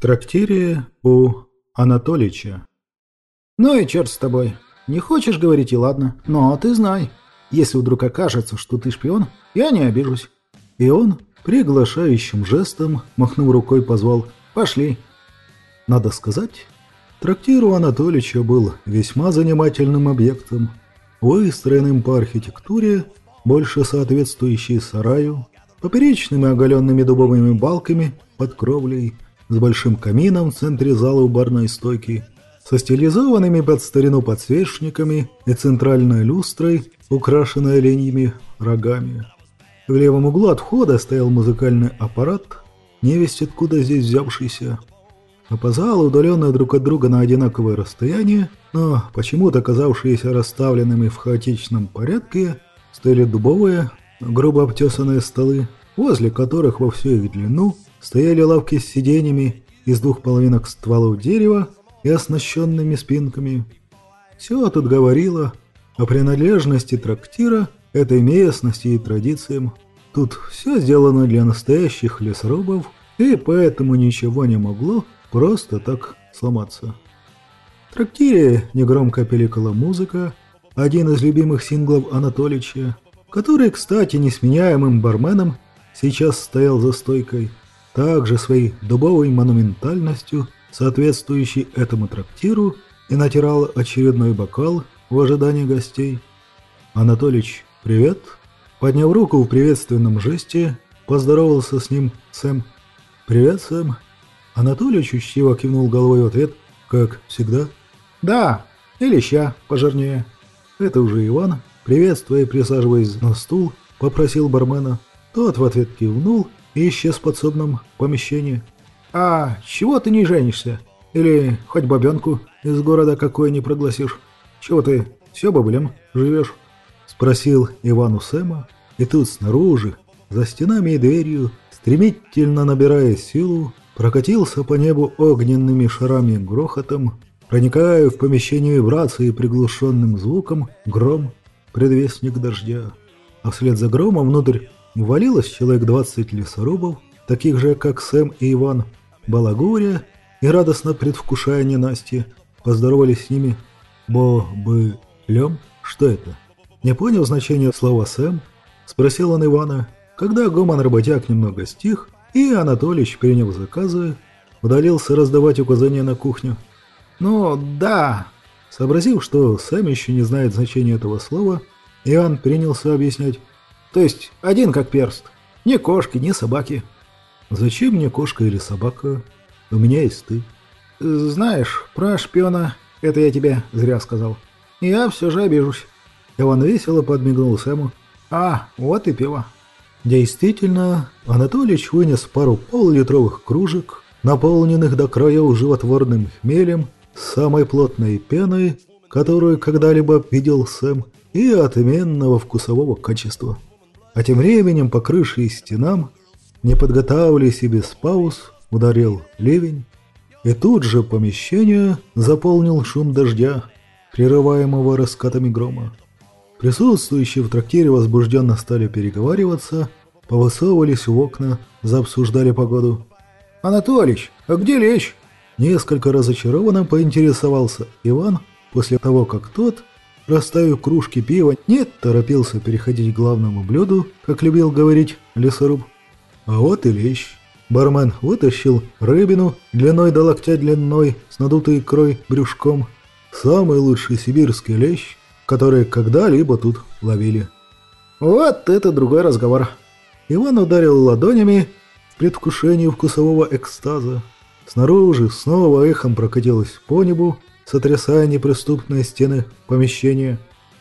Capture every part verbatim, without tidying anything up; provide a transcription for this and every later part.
трактире у Анатолича. Ну и черт с тобой. Не хочешь говорить, и ладно. Но ты знай, если вдруг окажется, что ты шпион, я не обижусь. И он приглашающим жестом, махнув рукой, позвал: «Пошли». Надо сказать, трактир у Анатолича был весьма занимательным объектом, выстроенным по архитектуре, больше соответствующей сараю, поперечными оголенными дубовыми балками под кровлей, с большим камином в центре зала у барной стойки, со стилизованными под старину подсвечниками и центральной люстрой, украшенной оленьими рогами. В левом углу от входа стоял музыкальный аппарат, невесть откуда здесь взявшийся. А по залу, удаленные друг от друга на одинаковое расстояние, но почему-то оказавшиеся расставленными в хаотичном порядке, стояли дубовые, грубо обтесанные столы, возле которых во всю их длину стояли лавки с сиденьями из двух половинок стволов дерева и оснащенными спинками. Все тут говорило о принадлежности трактира этой местности и традициям. Тут все сделано для настоящих лесорубов, и поэтому ничего не могло просто так сломаться. В трактире негромко пиликала музыка, один из любимых синглов Анатолича, который, кстати, несменяемым барменом сейчас стоял за стойкой, также своей дубовой монументальностью, соответствующей этому трактиру, и натирал очередной бокал в ожидании гостей. «Анатолич, привет!» Подняв руку в приветственном жесте, поздоровался с ним Сэм. «Привет, Сэм!» Анатолич учтиво кивнул головой в ответ, как всегда. Да, или ща пожирнее. Это уже Иван, приветствуя и присаживаясь на стул, попросил бармена. Тот в ответ кивнул и исчез в подсобном помещении. А чего ты не женишься? Или хоть бабенку из города какой не прогласишь? Чего ты все баблем живешь? Спросил Иван у Сэма, и тут снаружи, за стенами и дверью, стремительно набирая силу, прокатился по небу огненными шарами и грохотом, проникая в помещение вибрации и приглушенным звуком гром, предвестник дождя. А вслед за громом внутрь ввалилось человек двадцать лесорубов, таких же, как Сэм и Иван, балагуря и, радостно предвкушая ненастье, поздоровались с ними. «Бо-бы-лем? Что это?» Не понял значения слова «Сэм», спросил он Ивана, когда гомон работяг немного стих, и Анатолич, приняв заказы, удалился раздавать указания на кухню. «Ну, да». Сообразив, что Сэм еще не знает значения этого слова, Иван принялся объяснять. «То есть один как перст. Ни кошки, ни собаки». «Зачем мне кошка или собака? У меня есть ты». «Знаешь, про шпиона это я тебе зря сказал. Я все же обижусь». Иван весело подмигнул Сэму. «А, вот и пиво». Действительно, Анатолич вынес пару полулитровых кружек, наполненных до краев животворным хмелем, с самой плотной пеной, которую когда-либо видел Сэм, и отменного вкусового качества. А тем временем по крыше и стенам, не подготавливаясь и без пауз, ударил ливень, и тут же помещение заполнил шум дождя, прерываемого раскатами грома. Присутствующие в трактире возбужденно стали переговариваться, повысовывались в окна, заобсуждали погоду. «Анатолич, а где лечь?» Несколько разочарованно поинтересовался Иван после того, как тот, расставив кружки пива, не торопился переходить к главному блюду, как любил говорить лесоруб. «А вот и лещ». Бармен вытащил рыбину длиной до локтя длиной с надутой икрой брюшком. Самый лучший сибирский лещ, которые когда-либо тут ловили. «Вот это другой разговор». Иван ударил ладонями в предвкушении вкусового экстаза. Снаружи снова эхом прокатилось по небу, сотрясая неприступные стены помещения.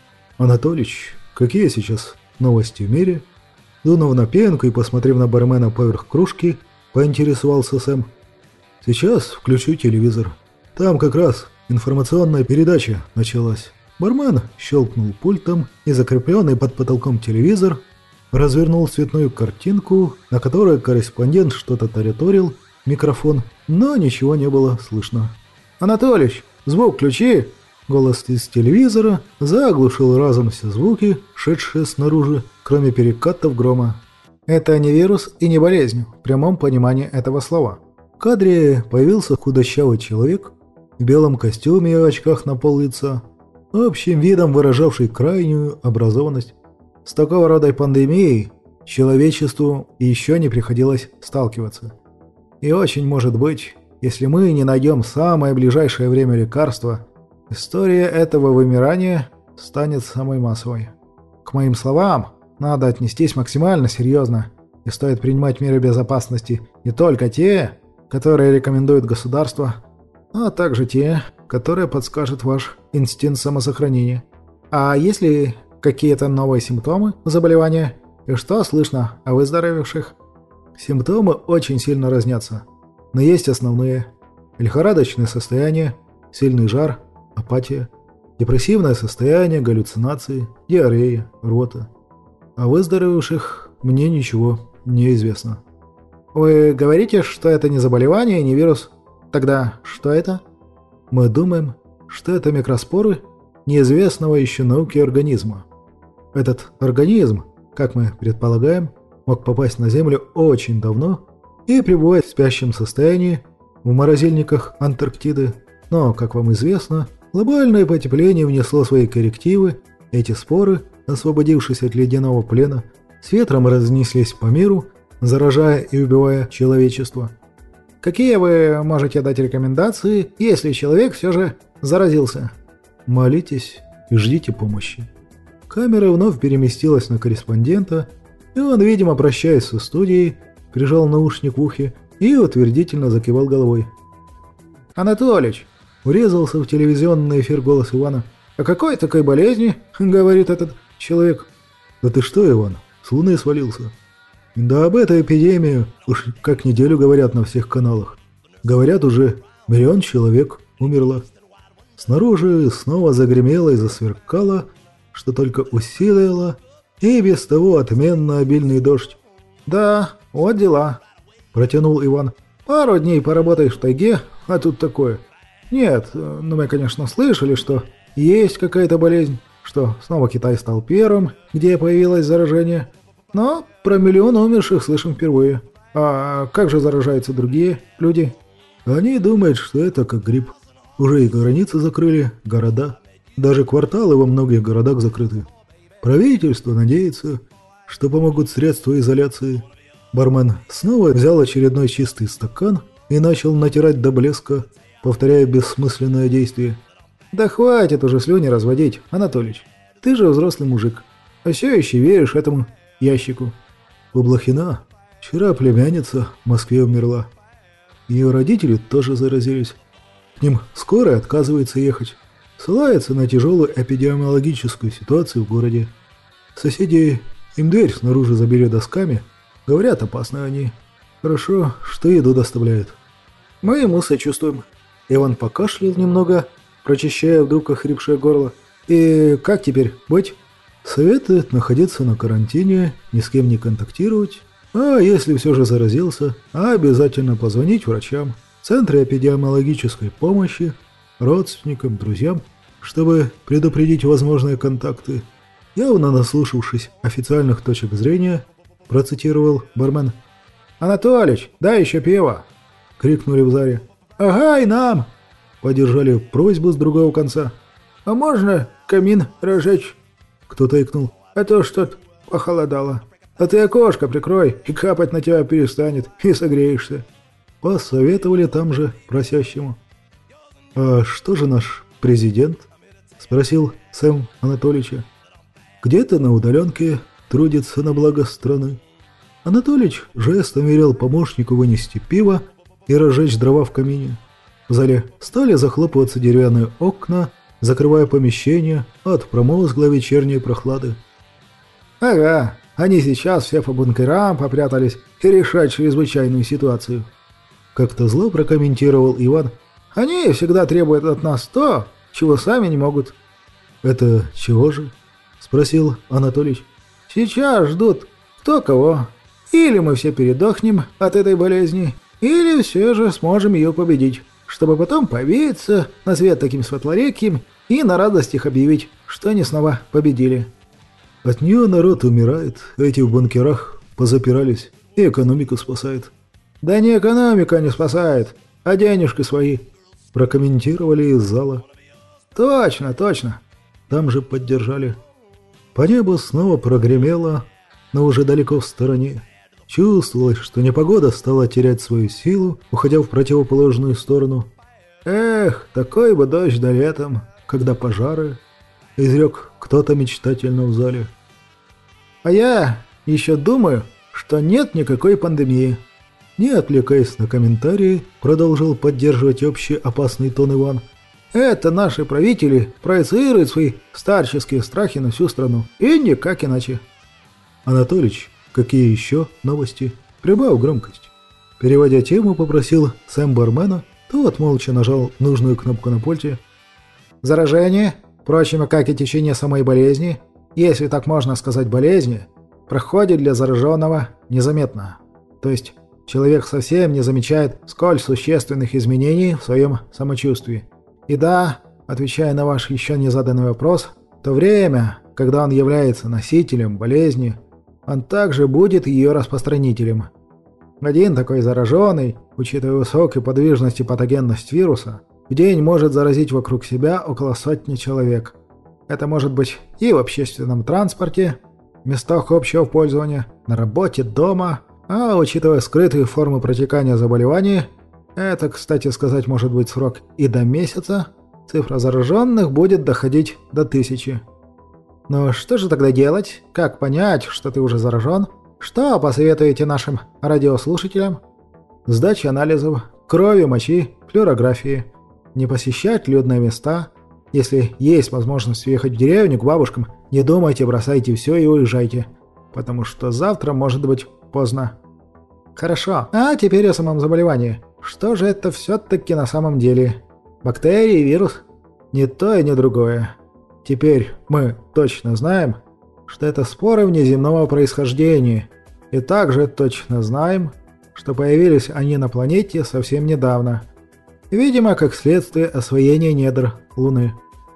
«Анатолич, какие сейчас новости в мире?» Дунув на пенку и посмотрев на бармена поверх кружки, поинтересовался Сэм. «Сейчас включу телевизор. Там как раз информационная передача началась». Бармен щелкнул пультом, и закрепленный под потолком телевизор развернул цветную картинку, на которой корреспондент что-то тараторил, микрофон, но ничего не было слышно. «Анатолич, звук включи!» Голос из телевизора заглушил разом все звуки, шедшие снаружи, кроме перекатов грома. Это не вирус и не болезнь в прямом понимании этого слова. В кадре появился худощавый человек в белом костюме и очках на пол лица, общим видом выражавший крайнюю образованность. С такого рода пандемией человечеству еще не приходилось сталкиваться. И очень может быть, если мы не найдем в самое ближайшее время лекарства, история этого вымирания станет самой массовой. К моим словам, надо отнестись максимально серьезно, и стоит принимать меры безопасности не только те, которые рекомендует государство, а также те, которые подскажет ваш инстинкт самосохранения. А есть ли какие-то новые симптомы заболевания? И что слышно о выздоровевших? Симптомы очень сильно разнятся, но есть основные: лихорадочное состояние, сильный жар, апатия, депрессивное состояние, галлюцинации, диарея, рвота. О выздоровевших мне ничего не известно. Вы говорите, что это не заболевание, не вирус. Тогда что это? Мы думаем, что это микроспоры неизвестного еще науке организма. Этот организм, как мы предполагаем, мог попасть на Землю очень давно и пребывать в спящем состоянии в морозильниках Антарктиды. Но, как вам известно, глобальное потепление внесло свои коррективы. Эти споры, освободившись от ледяного плена, с ветром разнеслись по миру, заражая и убивая человечество. Какие вы можете дать рекомендации, если человек все же заразился? Молитесь и ждите помощи. Камера вновь переместилась на корреспондента, и он, видимо, прощаясь со студией, прижал наушник в ухе и утвердительно закивал головой. «Анатолич!» — врезался в телевизионный эфир голос Ивана. «О какой такой болезни?» — говорит этот человек. «Да ты что, Иван, с луны свалился?» «Да об этой эпидемии уж как неделю говорят на всех каналах. Говорят, уже миллион человек умерло». Снаружи снова загремело и засверкало, что только усилило и без того отменно обильный дождь. «Да, вот дела», — протянул Иван. «Пару дней поработаешь в тайге, а тут такое. Нет, ну мы, конечно, слышали, что есть какая-то болезнь, что снова Китай стал первым, где появилось заражение. Но про миллион умерших слышим впервые. А как же заражаются другие люди?» «Они думают, что это как грипп. Уже и границы закрыли, города. Даже кварталы во многих городах закрыты. Правительство надеется, что помогут средства изоляции». Бармен снова взял очередной чистый стакан и начал натирать до блеска, повторяя бессмысленное действие. «Да хватит уже слюни разводить, Анатолич. Ты же взрослый мужик, а все еще веришь этому ящику». У Блохина вчера племянница в Москве умерла. Ее родители тоже заразились. К ним скорая отказывается ехать. Ссылается на тяжелую эпидемиологическую ситуацию в городе. Соседи им дверь снаружи забили досками. Говорят, опасны они. Хорошо, что еду доставляют. Мы ему сочувствуем. Иван покашлял немного, прочищая вдруг охрипшее горло. И как теперь быть? Советует находиться на карантине, ни с кем не контактировать. А если все же заразился, обязательно позвонить врачам, в центры эпидемиологической помощи, родственникам, друзьям, чтобы предупредить возможные контакты. Явно наслушавшись официальных точек зрения, процитировал бармен. «Анатолич, дай еще пиво!» — крикнули в зале. «Ага, и нам!» — поддержали просьбу с другого конца. «А можно камин разжечь?» — кто-то икнул. «А то что-то похолодало. А ты окошко прикрой, и капать на тебя перестанет, и согреешься». Посоветовали там же просящему. «А что же наш президент?» — спросил Сэм Анатолича. «Где-то на удаленке трудится на благо страны». Анатолич жестом велел помощнику вынести пиво и разжечь дрова в камине. В зале стали захлопываться деревянные окна, закрывая помещение от промозглой вечерней прохлады. «Ага, они сейчас все по бункерам попрятались и решать чрезвычайную ситуацию», — как-то зло прокомментировал Иван. «Они всегда требуют от нас то, чего сами не могут». «Это чего же?» — спросил Анатолич. «Сейчас ждут кто кого. Или мы все передохнем от этой болезни, или все же сможем ее победить, чтобы потом появиться на свет таким светлореким и на радость их объявить, что они снова победили». «От нее народ умирает, эти в бункерах позапирались и экономику спасают». «Да не экономика не спасает, а денежки свои», – прокомментировали из зала. «Точно, точно», – там же поддержали. По небу снова прогремело, но уже далеко в стороне. Чувствовалось, что непогода стала терять свою силу, уходя в противоположную сторону. «Эх, такой бы дождь да летом, когда пожары», — изрек кто-то мечтательно в зале. «А я еще думаю, что нет никакой пандемии». Не отвлекаясь на комментарии, продолжил поддерживать общий опасный тон Иван. «Это наши правители проецируют свои старческие страхи на всю страну. И никак иначе». «Анатолич, какие еще новости? Прибавь громкость». Переводя тему, попросил Сэм бармена, тот молча нажал нужную кнопку на пульте. «Заражение, впрочем, как и течение самой болезни, если так можно сказать болезни, проходит для зараженного незаметно. То есть человек совсем не замечает сколь существенных изменений в своем самочувствии. И да, отвечая на ваш еще не заданный вопрос, то время, когда он является носителем болезни, он также будет ее распространителем. Один такой зараженный, учитывая высокую подвижность и патогенность вируса, в день может заразить вокруг себя около сотни человек. Это может быть и в общественном транспорте, местах общего пользования, на работе, дома, а учитывая скрытые формы протекания заболевания, это, кстати сказать, может быть срок и до месяца, цифра зараженных будет доходить до тысячи. Но что же тогда делать? Как понять, что ты уже заражен? Что посоветуете нашим радиослушателям? Сдача анализов, крови, мочи, флюорографии. Не посещать людные места. Если есть возможность уехать в деревню к бабушкам, не думайте, бросайте все и уезжайте. Потому что завтра может быть поздно. Хорошо, а теперь о самом заболевании. Что же это все-таки на самом деле? Бактерии, вирус? Ни то и ни другое. Теперь мы точно знаем, что это споры внеземного происхождения. И также точно знаем, что появились они на планете совсем недавно. Видимо, как следствие освоения недр Луны.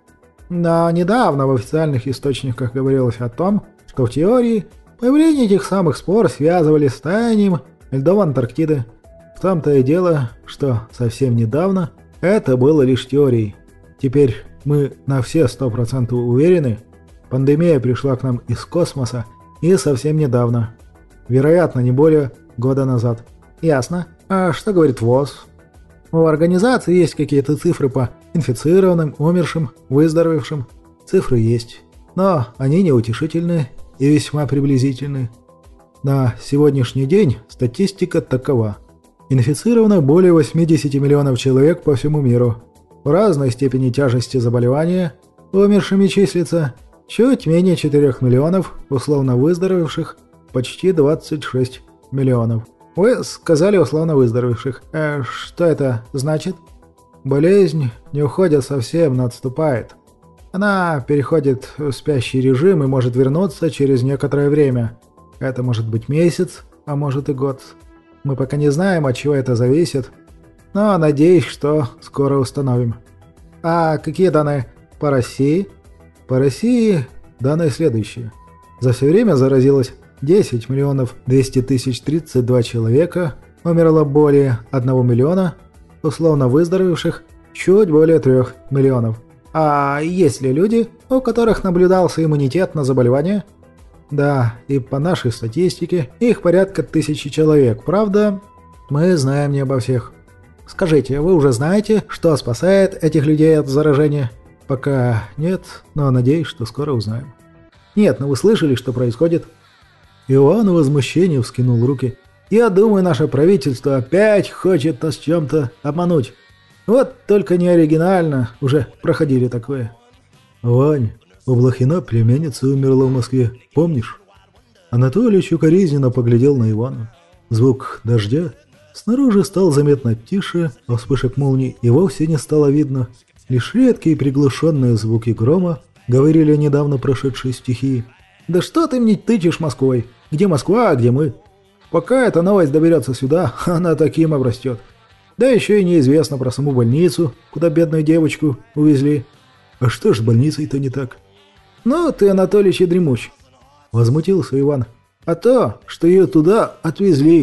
Но недавно в официальных источниках говорилось о том, что в теории появление этих самых спор связывали с таянием льдов Антарктиды. В том-то и дело, что совсем недавно это было лишь теорией. Теперь мы на все сто процентов уверены, пандемия пришла к нам из космоса и совсем недавно. Вероятно, не более года назад. Ясно. А что говорит ВОЗ? У организации есть какие-то цифры по инфицированным, умершим, выздоровевшим. Цифры есть, но они неутешительны и весьма приблизительны. На сегодняшний день статистика такова. Инфицировано более восемьдесят миллионов человек по всему миру. В разной степени тяжести заболевания умершими числится чуть менее четырёх миллионов, условно выздоровевших почти двадцать шесть миллионов. Вы сказали условно выздоровевших. Э, что это значит? Болезнь не уходит совсем, но отступает. Она переходит в спящий режим и может вернуться через некоторое время. Это может быть месяц, а может и год. Мы пока не знаем, от чего это зависит, но надеюсь, что скоро установим. А какие данные по России? По России данные следующие. За все время заразилось десять миллионов двести тысяч тридцать два человека, умерло более одного миллиона, условно выздоровевших чуть более трех миллионов. А есть ли люди, у которых наблюдался иммунитет на заболевание? Да, и по нашей статистике их порядка тысячи человек, правда, мы знаем не обо всех. Скажите, вы уже знаете, что спасает этих людей от заражения? Пока нет, но надеюсь, что скоро узнаем. Нет, но вы слышали, что происходит? Иван в возмущении вскинул руки. Я думаю, наше правительство опять хочет нас чем-то обмануть. Вот только не оригинально, уже проходили такое. Вань, у Блохина племянница умерла в Москве, помнишь? Анатолий укоризненно поглядел на Ивана. Звук дождя снаружи стал заметно тише, а вспышек молний и вовсе не стало видно. Лишь редкие приглушенные звуки грома говорили о недавно прошедшей стихии. «Да что ты мне тычешь Москвой? Где Москва, а где мы? Пока эта новость доберется сюда, она таким обрастет. Да еще и неизвестно про саму больницу, куда бедную девочку увезли». «А что ж с больницей-то не так?» «Ну ты, Анатолич, и дремуч», — возмутился Иван. «А то, что ее туда отвезли.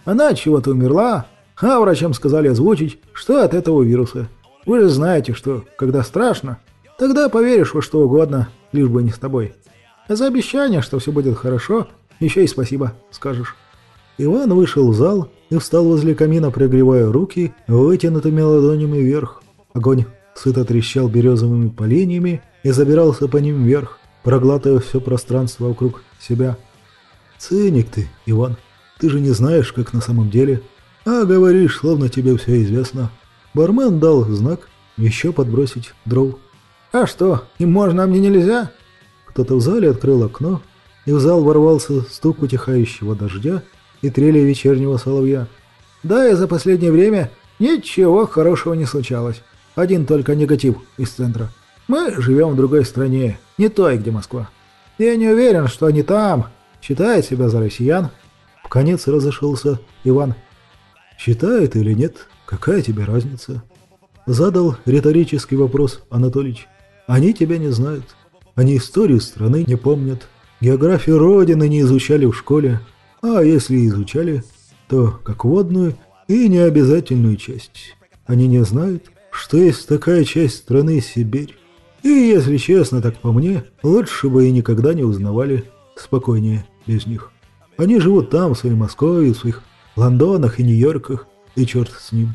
Она от чего-то умерла, а врачам сказали озвучить, что от этого вируса. Вы же знаете, что, когда страшно, тогда поверишь во что угодно, лишь бы не с тобой. А за обещание, что все будет хорошо, еще и спасибо скажешь». Иван вышел в зал и встал возле камина, пригревая руки вытянутыми ладонями вверх. Огонь сыто трещал березовыми поленьями и забирался по ним вверх, проглатывая все пространство вокруг себя. «Циник ты, Иван, ты же не знаешь, как на самом деле, а говоришь, словно тебе все известно». Бармен дал знак еще подбросить дров. «А что, им можно, а мне нельзя?» Кто-то в зале открыл окно, и в зал ворвался стук утихающего дождя и трели вечернего соловья. «Да, и за последнее время ничего хорошего не случалось. Один только негатив из центра. Мы живем в другой стране, не той, где Москва. Я не уверен, что они там считают себя за россиян». Вконец разошелся Иван. «Считает или нет, какая тебе разница?» Задал риторический вопрос Анатолич. «Они тебя не знают. Они историю страны не помнят. Географию Родины не изучали в школе. А если и изучали, то как водную и необязательную часть. Они не знают, что есть такая часть страны Сибирь. И, если честно, так по мне, лучше бы и никогда не узнавали. Спокойнее без них. Они живут там, в своей Москве, в своих Лондонах и Нью-Йорках, и черт с ним».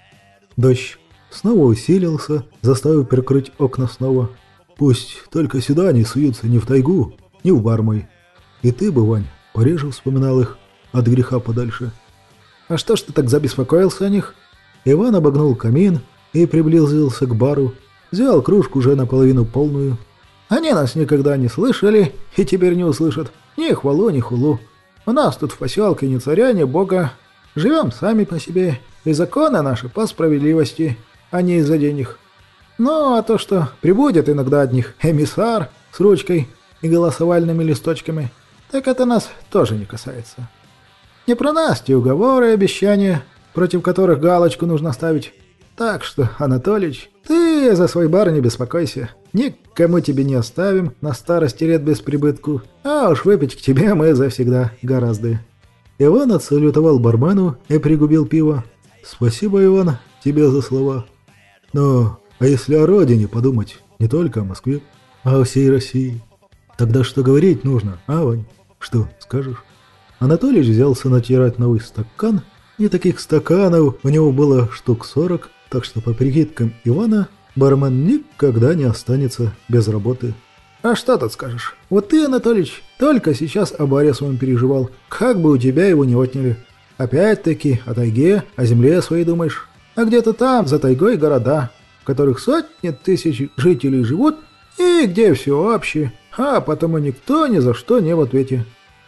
Дождь снова усилился, заставив прикрыть окна снова. «Пусть только сюда не суются ни в тайгу, ни в Бармой. И ты бы, Вань, пореже вспоминал их от греха подальше». «А что ж ты так забеспокоился о них?» Иван обогнул камин и приблизился к бару. Взял кружку уже наполовину полную. «Они нас никогда не слышали и теперь не услышат. Ни хвалу, ни хулу. У нас тут в поселке ни царя, ни бога. Живем сами по себе, и законы наши по справедливости, а не из-за денег. Ну, а то, что прибудет иногда от них эмиссар с ручкой и голосовальными листочками, так это нас тоже не касается. Не про нас те уговоры и обещания, против которых галочку нужно ставить. Так что, Анатолич, ты за свой бар не беспокойся. Никому тебе не оставим на старости лет без прибытку, а уж выпить к тебе мы завсегда гораздо». Иван отсалютовал бармену и пригубил пиво. «Спасибо, Иван, тебе за слова. Но, а если о родине подумать, не только о Москве, а о всей России, тогда что говорить нужно, а, Вань? Что скажешь?» Анатолий взялся натирать новый стакан, и таких стаканов у него было штук сорок, так что по прикидкам Ивана бармен никогда не останется без работы. «А что тут скажешь? Вот ты, Анатолич, только сейчас о баре своем переживал. Как бы у тебя его не отняли. Опять-таки о тайге, о земле своей думаешь. А где-то там, за тайгой, города, в которых сотни тысяч жителей живут, и где все общее, а потому никто ни за что не в ответе».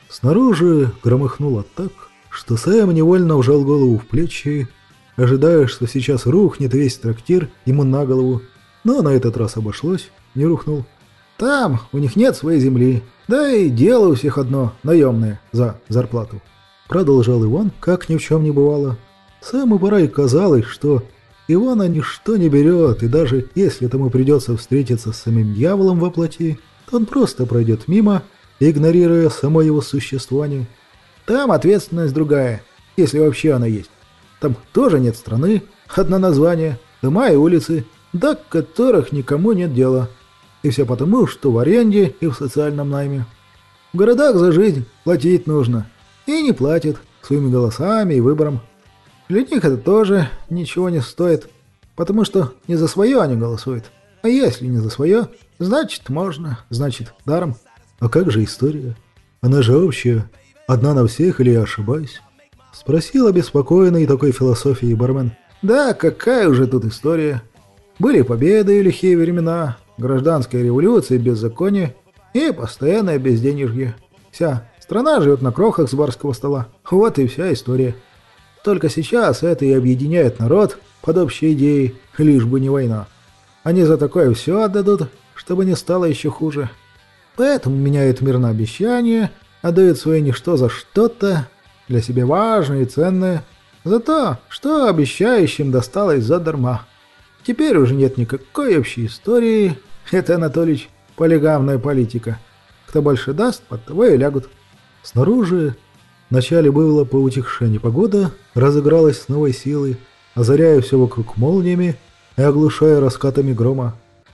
Снаружи громыхнуло так, что Сэм невольно ужал голову в плечи, ожидая, что сейчас рухнет весь трактир ему на голову. Но на этот раз обошлось, не рухнул. «Там у них нет своей земли, да и дело у всех одно, наемное, за зарплату», — продолжал Иван, как ни в чем не бывало. Сэму порой казалось, что Ивана ничто не берет, и даже если тому придется встретиться с самим дьяволом во плоти, то он просто пройдет мимо, игнорируя само его существование. «Там ответственность другая, если вообще она есть. Там тоже нет страны, одно название, дома и улицы, до которых никому нет дела. И все потому, что в аренде и в социальном найме. В городах за жизнь платить нужно. И не платят своими голосами и выбором. Для них это тоже ничего не стоит, потому что не за свое они голосуют. А если не за свое, значит можно, значит даром». «А как же история? Она же общая. Одна на всех, или я ошибаюсь?» — спросил обеспокоенный такой философией бармен. «Да какая уже тут история? Были победы и лихие времена, гражданская революция и беззаконие, и постоянное безденежье. Вся страна живет на крохах с барского стола. Вот и вся история. Только сейчас это и объединяет народ под общей идеей, лишь бы не война. Они за такое все отдадут, чтобы не стало еще хуже. Поэтому меняют мир на обещания, отдают свое ничто за что-то, для себя важное и ценное, за то, что обещающим досталось задарма. Теперь уже нет никакой общей истории. Это, Анатолич, полигамная политика. Кто больше даст, под того и лягут». Снаружи Вначале была поутихшая непогода, разыгралась с новой силой, озаряя все вокруг молниями и оглушая раскатами грома.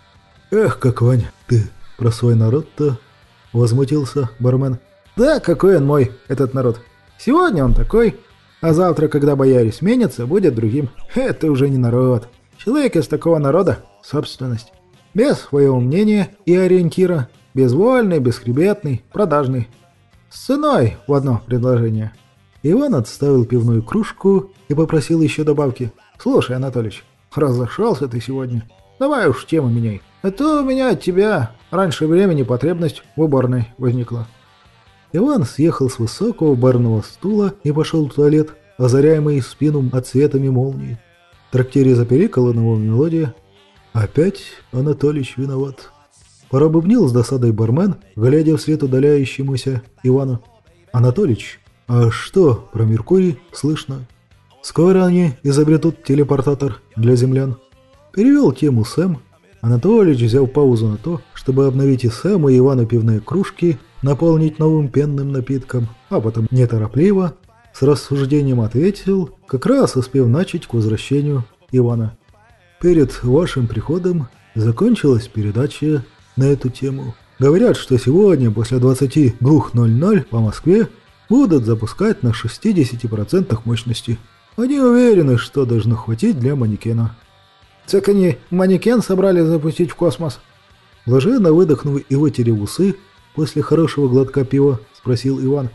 «Эх, как, Вань, ты про свой народ-то!» — возмутился бармен. «Да, какой он мой, этот народ. Сегодня он такой, а завтра, когда бояре сменятся, будет другим. Это уже не народ. Человек из такого народа — собственность. Без своего мнения и ориентира, безвольный, бесхребетный, продажный. С ценой в одно предложение». Иван отставил пивную кружку и попросил еще добавки. «Слушай, Анатолич, разошелся ты сегодня. Давай уж тему меняй. А то у меня от тебя раньше времени потребность в уборной возникла». Иван съехал с высокого барного стула и пошел в туалет, озаряемый в спину отсветами молнии. В трактире запеликала новая мелодия. Опять Анатолич виноват. Пробубнил с досадой бармен, глядя вслед удаляющемуся Ивану. «Анатолич, а что про Меркурий слышно? Скоро они изобретут телепортатор для землян». Перевел тему Сэм. Анатолич взял паузу на то, чтобы обновить и Сэму, и Ивану пивные кружки, наполнить новым пенным напитком, а потом неторопливо, с рассуждением ответил, как раз успев начать к возвращению Ивана. «Перед вашим приходом закончилась передача на эту тему. Говорят, что сегодня после двадцати двух ноль-ноль по Москве будут запускать на шестидесяти процентах мощности. Они уверены, что должно хватить для манекена». «Так они манекен собрали запустить в космос?» Блаженно выдохнув и вытерев усы, после хорошего глотка пива, спросил Иван.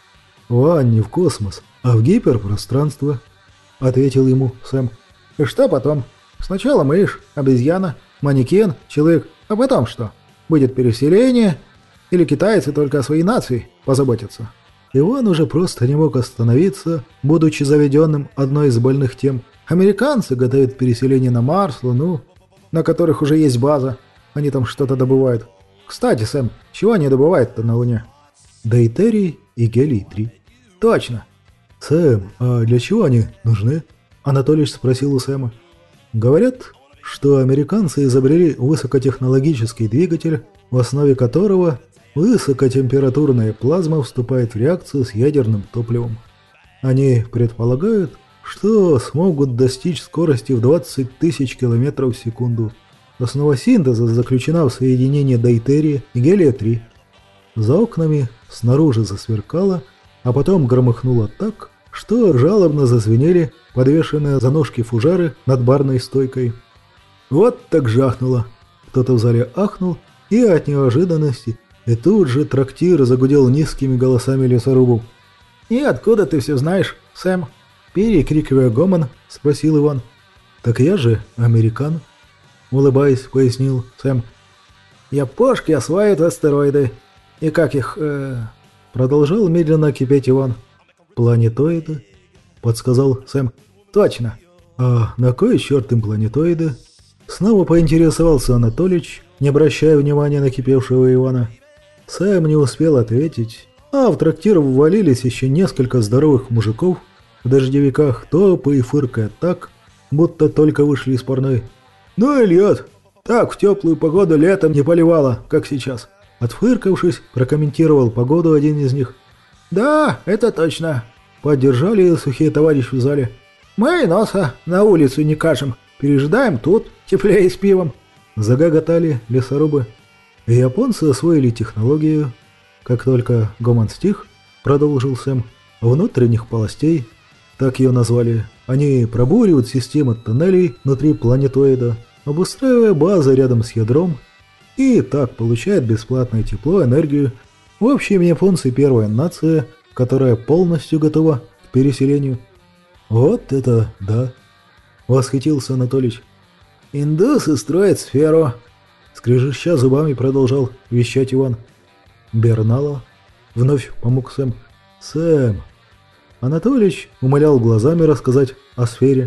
«Вань, не в космос, а в гиперпространство», — ответил ему Сэм. «И что потом? Сначала мышь, обезьяна, манекен, человек, а потом что? Будет переселение? Или китайцы только о своей нации позаботятся?» Иван уже просто не мог остановиться, будучи заведенным одной из больных тем. «Американцы готовят переселение на Марс, Луну, на которых уже есть база. Они там что-то добывают. Кстати, Сэм, чего они добывают-то на Луне?» «Дейтерий и гелий-три». «Точно». «Сэм, а для чего они нужны?» Анатолий спросил у Сэма. «Говорят, что американцы изобрели высокотехнологический двигатель, в основе которого высокотемпературная плазма вступает в реакцию с ядерным топливом. Они предполагают, что смогут достичь скорости в двадцать тысяч километров в секунду. Основа синтеза заключена в соединении дейтерия и гелия-три. За окнами снаружи засверкало, а потом громыхнуло так, что жалобно зазвенели подвешенные за ножки фужеры над барной стойкой. Вот так жахнуло. Кто-то в зале ахнул, и от неожиданности, и тут же трактир загудел низкими голосами лесорубов. «И откуда ты все знаешь, Сэм?» Перекрикивая гомон, спросил Иван. «Так я же американ», — улыбаясь, пояснил Сэм. «Япошки осваивают астероиды. И как их, э...» Продолжал медленно кипеть Иван. «Планетоиды», — подсказал Сэм. «Точно». «А на кой черт им планетоиды?» Снова поинтересовался Анатолич, не обращая внимания на кипевшего Ивана. Сэм не успел ответить, а в трактир ввалились еще несколько здоровых мужиков в дождевиках, топая и фыркая так, будто только вышли из парной. «Ну, Ильот, так в теплую погоду летом не поливало, как сейчас». Отфыркавшись, прокомментировал погоду один из них. «Да, это точно», — поддержали сухие товарищи в зале. «Мы носа на улицу не кажем, пережидаем тут, теплее с пивом». Загоготали лесорубы. Японцы освоили технологию. Как только гомон стих, продолжил Сэм, внутренних полостей, так ее назвали, они пробуривают систему тоннелей внутри планетоида, обустраивая базы рядом с ядром, и так получают бесплатное тепло, энергию. В общем, японцы первая нация, которая полностью готова к переселению. «Вот это да!» — восхитился Анатолич. «Индусы строят сферу!» — скрежеща зубами продолжал вещать Иван. «Бернала!» — вновь помог Сэм. «Сэм!» Анатолич умолял глазами рассказать о сфере.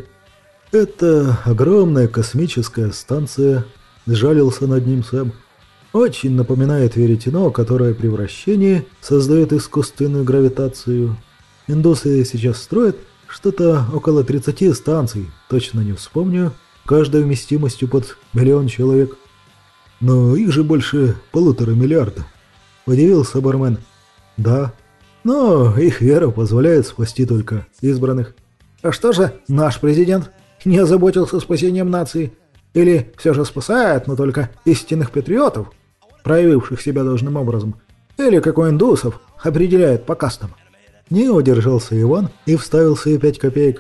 «Это огромная космическая станция», — сжалился над ним Сэм. «Очень напоминает веретено, которое при вращении создает искусственную гравитацию. Индусы сейчас строят что-то около тридцати станций, точно не вспомню, каждой вместимостью под миллион человек. Но их же больше полутора миллиарда», — удивился бармен. «Да, Но их вера позволяет спасти только избранных. А что же наш президент? Не озаботился спасением нации? Или все же спасает, но только истинных патриотов, проявивших себя должным образом? Или, как у индусов, определяет по кастам? Не удержался Иван и вставил свои пять копеек.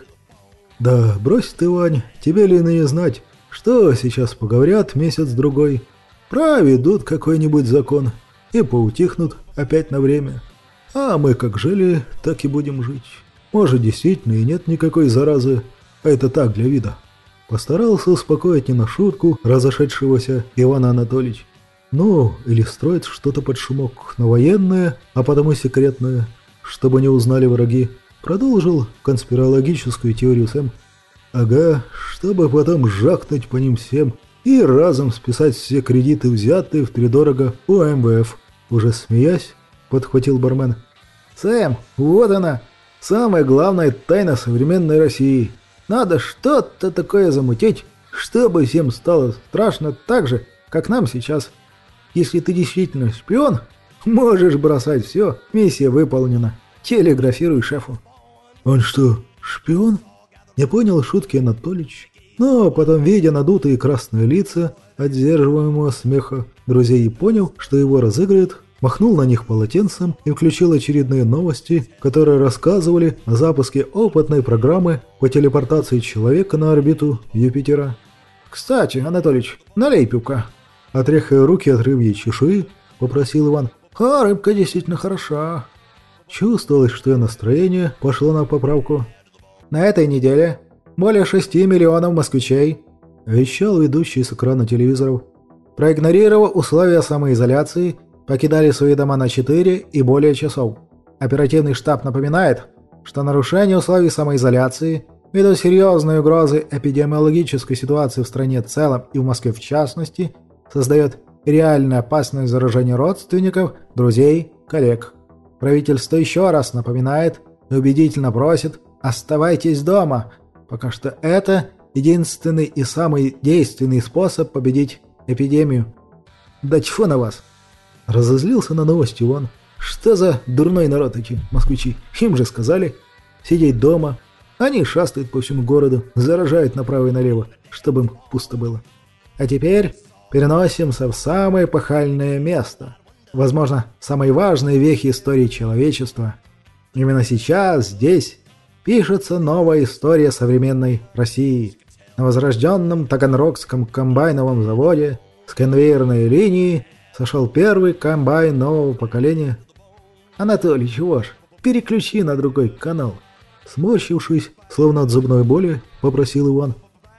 Да брось ты, Вань, тебе ли иные знать, что сейчас поговорят месяц-другой, проведут какой-нибудь закон и поутихнут опять на время. А мы как жили, так и будем жить. Может, действительно и нет никакой заразы, а это так, для вида. Постарался успокоить не на шутку разошедшегося Ивана Анатольевича. Ну, или строить что-то под шумок, но военное, а потому секретное, чтобы не узнали враги. Продолжил конспирологическую теорию Сэм. Ага, чтобы потом жахнуть по ним всем и разом списать все кредиты, взятые втридорого у эм вэ эф. Уже смеясь, подхватил бармен. Сэм, вот она, самая главная тайна современной России. Надо что-то такое замутить, чтобы всем стало страшно так же, как нам сейчас. Если ты действительно шпион, можешь бросать все, миссия выполнена. Телеграфируй шефу. Он что, шпион? Не понял шутки Анатолич. Но потом, видя надутые красные лица от сдерживаемого смеха друзей, и понял, что его разыгрывают, махнул на них полотенцем и включил очередные новости, которые рассказывали о запуске опытной программы по телепортации человека на орбиту Юпитера. «Кстати, Анатолич, налей пивка», — отряхая руки от рыбьей чешуи, попросил Иван. «А рыбка действительно хороша». Чувствовалось, что и настроение пошло на поправку. «На этой неделе более шести миллионов москвичей», — вещал ведущий с экрана телевизоров, проигнорировав условия самоизоляции, покидали свои дома на четыре и более часов. Оперативный штаб напоминает, что нарушение условий самоизоляции, ввиду серьезной угрозы эпидемиологической ситуации в стране в целом и в Москве в частности, создает реальную опасность заражения родственников, друзей, коллег. Правительство еще раз напоминает и убедительно просит: оставайтесь дома, пока что это единственный и самый действенный способ победить эпидемию. Да тьфу на вас! Разозлился на новость Иван. Что за дурной народ эти москвичи? Им же сказали сидеть дома. Они шастают по всему городу, заражают направо и налево, чтобы им пусто было. А теперь переносимся в самое пахальное место. Возможно, самые важные вехи истории человечества. Именно сейчас, здесь, пишется новая история современной России. На возрожденном Таганрогском комбайновом заводе с конвейерной линии сошел первый комбайн нового поколения. «Анатолий, чего ж, переключи на другой канал». Сморщившись, словно от зубной боли, попросил Иван.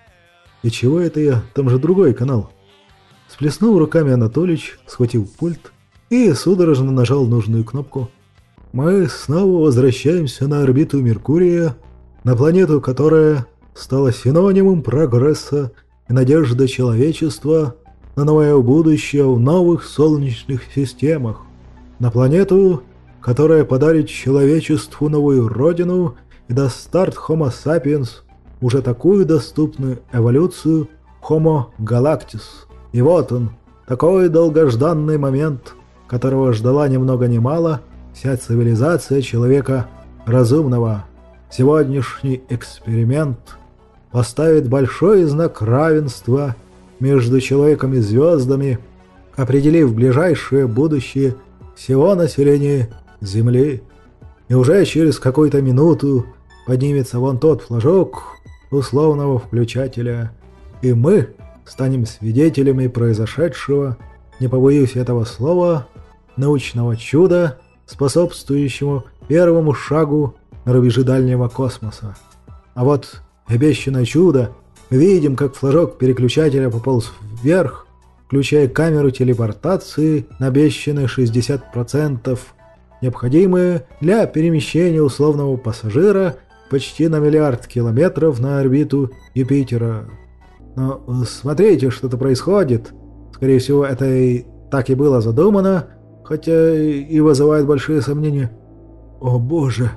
«И чего это я? Там же другой канал». Сплеснул руками Анатолич, схватил пульт и судорожно нажал нужную кнопку. «Мы снова возвращаемся на орбиту Меркурия, на планету, которая стала синонимом прогресса и надежды человечества на новое будущее в новых солнечных системах, на планету, которая подарит человечеству новую родину и даст старт Homo sapiens, уже такую доступную эволюцию Homo galactus. И вот он, такой долгожданный момент, которого ждала ни много ни мало вся цивилизация человека разумного. Сегодняшний эксперимент поставит большой знак равенства между человеком и звездами, определив ближайшее будущее всего населения Земли. И уже через какую-то минуту поднимется вон тот флажок условного включателя, и мы станем свидетелями произошедшего, не побоюсь этого слова, научного чуда, способствующему первому шагу на рубежи дальнего космоса. А вот обещанное чудо, видим, как флажок переключателя пополз вверх, включая камеру телепортации на обещанные шестьдесят процентов, необходимые для перемещения условного пассажира почти на миллиард километров на орбиту Юпитера. Но смотрите, что-то происходит. Скорее всего, это и так и было задумано, хотя и вызывает большие сомнения. О боже!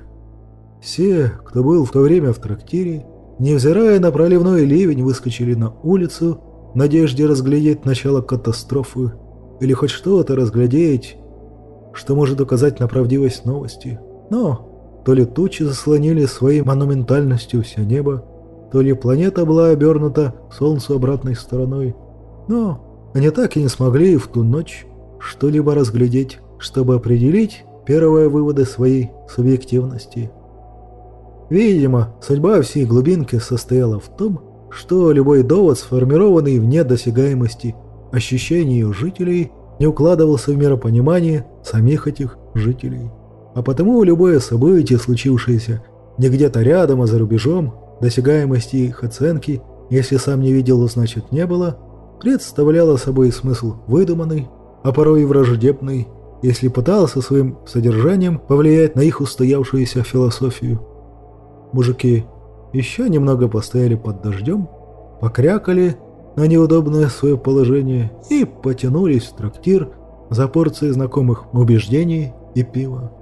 Все, кто был в то время в трактире, невзирая на проливной ливень, выскочили на улицу в надежде разглядеть начало катастрофы или хоть что-то разглядеть, что может указать на правдивость новости. Но то ли тучи заслонили своей монументальностью все небо, то ли планета была обернута Солнцу обратной стороной, но они так и не смогли в ту ночь что-либо разглядеть, чтобы определить первые выводы своей субъективности. Видимо, судьба всей глубинки состояла в том, что любой довод, сформированный вне досягаемости ощущений у жителей, не укладывался в миропонимание самих этих жителей. А потому любое событие, случившееся не где-то рядом, а за рубежом, досягаемости их оценки, если сам не видел, значит не было, представляло собой смысл выдуманный, а порой и враждебный, если пытался своим содержанием повлиять на их устоявшуюся философию. Мужики еще немного постояли под дождем, покрякали на неудобное свое положение и потянулись в трактир за порцией знакомых убеждений и пива.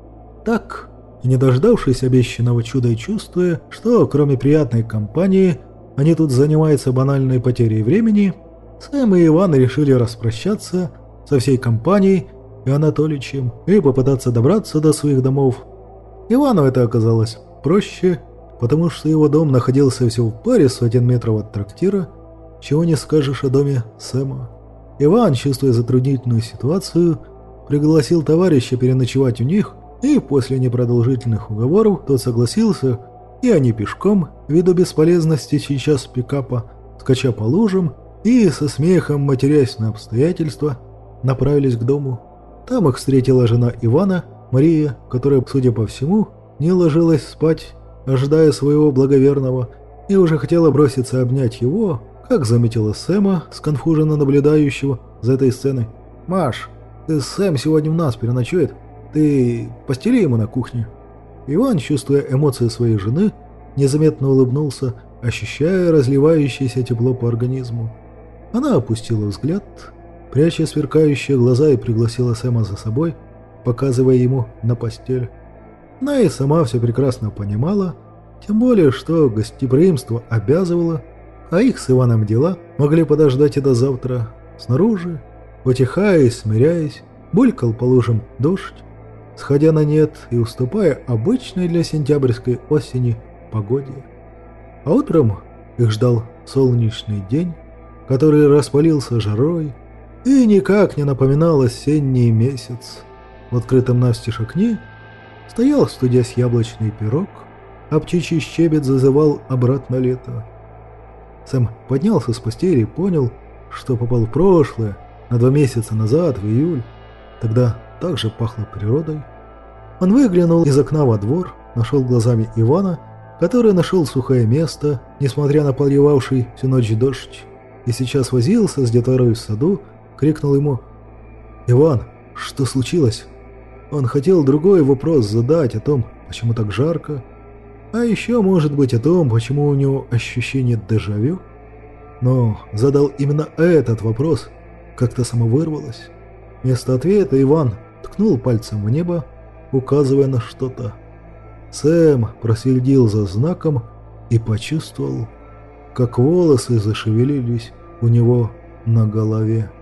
Так, не дождавшись обещанного чуда и чувствуя, что кроме приятной компании они тут занимаются банальной потерей времени, Сэм и Иван решили распрощаться со всей компанией и Анатоличем и попытаться добраться до своих домов. Ивану это оказалось проще, потому что его дом находился всего в паре сотен метров от трактира, чего не скажешь о доме Сэма. Иван, чувствуя затруднительную ситуацию, пригласил товарища переночевать у них, и после непродолжительных уговоров тот согласился, и они пешком, ввиду бесполезности сейчас пикапа, скача по лужам и со смехом матерясь на обстоятельства, направились к дому. Там их встретила жена Ивана, Мария, которая, судя по всему, не ложилась спать, ожидая своего благоверного, и уже хотела броситься обнять его, как заметила Сэма, сконфуженно наблюдающего за этой сценой. «Маш, ты Сэм сегодня у нас переночует? Ты постели ему на кухне». Иван, чувствуя эмоции своей жены, незаметно улыбнулся, ощущая разливающееся тепло по организму. Она опустила взгляд, пряча сверкающие глаза, и пригласила Сэма за собой, показывая ему на постель. Она и сама все прекрасно понимала, тем более, что гостеприимство обязывало, а их с Иваном дела могли подождать и до завтра. Снаружи, утихая и смиряясь, булькал по лужам дождь, сходя на нет и уступая обычной для сентябрьской осени погоде. А утром их ждал солнечный день, который распалился жарой и никак не напоминал осенний месяц. В открытом настежь окне стоял, студясь, яблочный пирог, а птичий щебет зазывал обратно лето. Сэм поднялся с постели и понял, что попал в прошлое, на два месяца назад, в июль. Тогда также пахло природой. Он выглянул из окна во двор, нашел глазами Ивана, который нашел сухое место, несмотря на поливавший всю ночь дождь, и сейчас возился с детворой в саду, крикнул ему: «Иван, что случилось?» Он хотел другой вопрос задать о том, почему так жарко, а еще, может быть, о том, почему у него ощущение дежавю, но задал именно этот вопрос, как-то само вырвалось. Вместо ответа Иван ткнул пальцем в небо, указывая на что-то. Сэм проследил за знаком и почувствовал, как волосы зашевелились у него на голове.